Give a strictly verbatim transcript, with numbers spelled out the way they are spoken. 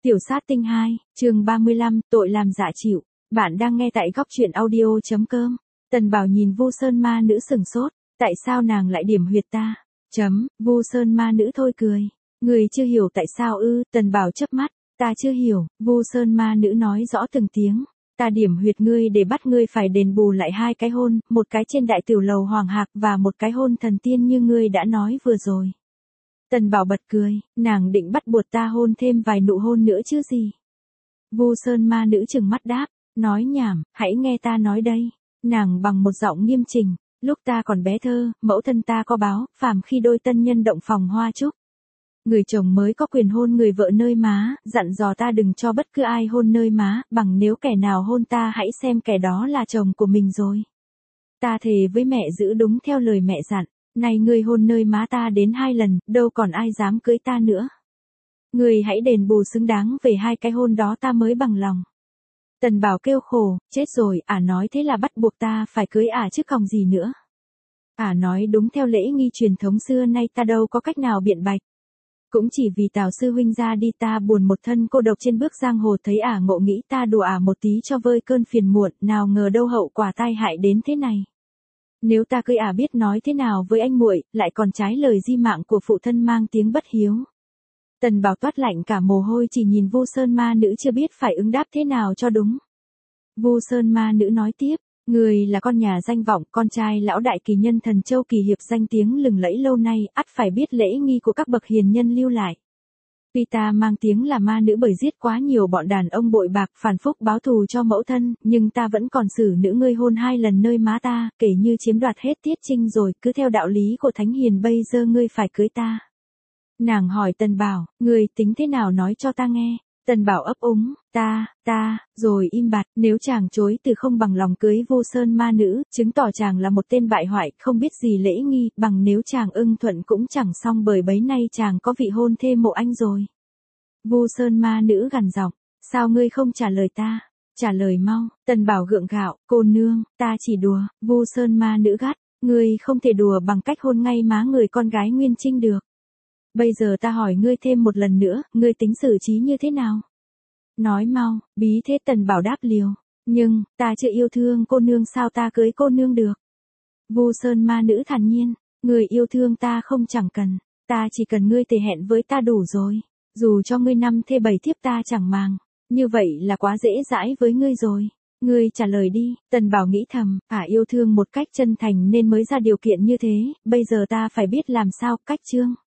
Tiểu sát tinh hai, chương ba mươi lăm, tội làm dạ chịu. Bạn đang nghe tại góc truyện audio.com. Tần Bảo nhìn Vu Sơn Ma nữ sừng sốt, tại sao nàng lại điểm huyệt ta? Chấm, Vu Sơn Ma nữ thôi cười. Người chưa hiểu tại sao ư? Tần Bảo chớp mắt, ta chưa hiểu. Vu Sơn Ma nữ nói rõ từng tiếng. Ta điểm huyệt ngươi để bắt ngươi phải đền bù lại hai cái hôn, một cái trên đại tiểu lầu Hoàng Hạc và một cái hôn thần tiên như ngươi đã nói vừa rồi. Tần Bảo bật cười, nàng định bắt buộc ta hôn thêm vài nụ hôn nữa chứ gì. Vu Sơn Ma nữ trừng mắt đáp, nói nhảm, hãy nghe ta nói đây. Nàng bằng một giọng nghiêm chỉnh, lúc ta còn bé thơ, mẫu thân ta có báo, phàm khi đôi tân nhân động phòng hoa trúc. Người chồng mới có quyền hôn người vợ nơi má, dặn dò ta đừng cho bất cứ ai hôn nơi má, bằng nếu kẻ nào hôn ta hãy xem kẻ đó là chồng của mình rồi. Ta thề với mẹ giữ đúng theo lời mẹ dặn. Này ngươi hôn nơi má ta đến hai lần, đâu còn ai dám cưới ta nữa. Ngươi hãy đền bù xứng đáng về hai cái hôn đó ta mới bằng lòng. Tần Bảo kêu khổ, chết rồi, ả nói thế là bắt buộc ta phải cưới ả chứ còn gì nữa. Ả nói đúng theo lễ nghi truyền thống xưa nay ta đâu có cách nào biện bạch. Cũng chỉ vì Tào sư huynh ra đi ta buồn một thân cô độc trên bước giang hồ thấy ả ngộ nghĩ ta đùa ả một tí cho vơi cơn phiền muộn, nào ngờ đâu hậu quả tai hại đến thế này. Nếu ta cưới ả biết nói thế nào với anh muội, lại còn trái lời di mạng của phụ thân mang tiếng bất hiếu. Tần Bảo toát lạnh cả mồ hôi chỉ nhìn Vu Sơn Ma nữ chưa biết phải ứng đáp thế nào cho đúng. Vu Sơn Ma nữ nói tiếp, người là con nhà danh vọng, con trai lão đại kỳ nhân Thần Châu Kỳ Hiệp danh tiếng lừng lẫy lâu nay, ắt phải biết lễ nghi của các bậc hiền nhân lưu lại. Tuy ta mang tiếng là ma nữ bởi giết quá nhiều bọn đàn ông bội bạc phản phúc báo thù cho mẫu thân, nhưng ta vẫn còn xử nữ ngươi hôn hai lần nơi má ta, kể như chiếm đoạt hết tiết trinh rồi, cứ theo đạo lý của thánh hiền bây giờ ngươi phải cưới ta. Nàng hỏi Tần Bảo, ngươi tính thế nào nói cho ta nghe. Tần Bảo ấp úng, ta, ta, rồi im bặt, nếu chàng chối từ không bằng lòng cưới Vu Sơn Ma nữ, chứng tỏ chàng là một tên bại hoại, không biết gì lễ nghi, bằng nếu chàng ưng thuận cũng chẳng xong bởi bấy nay chàng có vị hôn thê mộ anh rồi. Vu Sơn Ma nữ gằn giọng, sao ngươi không trả lời ta? Trả lời mau. Tần Bảo gượng gạo, cô nương, ta chỉ đùa. Vu Sơn Ma nữ gắt, ngươi không thể đùa bằng cách hôn ngay má người con gái Nguyên Trinh được. Bây giờ ta hỏi ngươi thêm một lần nữa, ngươi tính xử trí như thế nào? Nói mau. Bí thế Tần Bảo đáp liều. Nhưng, ta chưa yêu thương cô nương sao ta cưới cô nương được? Vu Sơn Ma nữ thản nhiên, người yêu thương ta không chẳng cần, ta chỉ cần ngươi thể hẹn với ta đủ rồi. Dù cho ngươi năm thê bảy thiếp ta chẳng màng, như vậy là quá dễ dãi với ngươi rồi. Ngươi trả lời đi. Tần Bảo nghĩ thầm, ả yêu thương một cách chân thành nên mới ra điều kiện như thế, bây giờ ta phải biết làm sao, cách chương.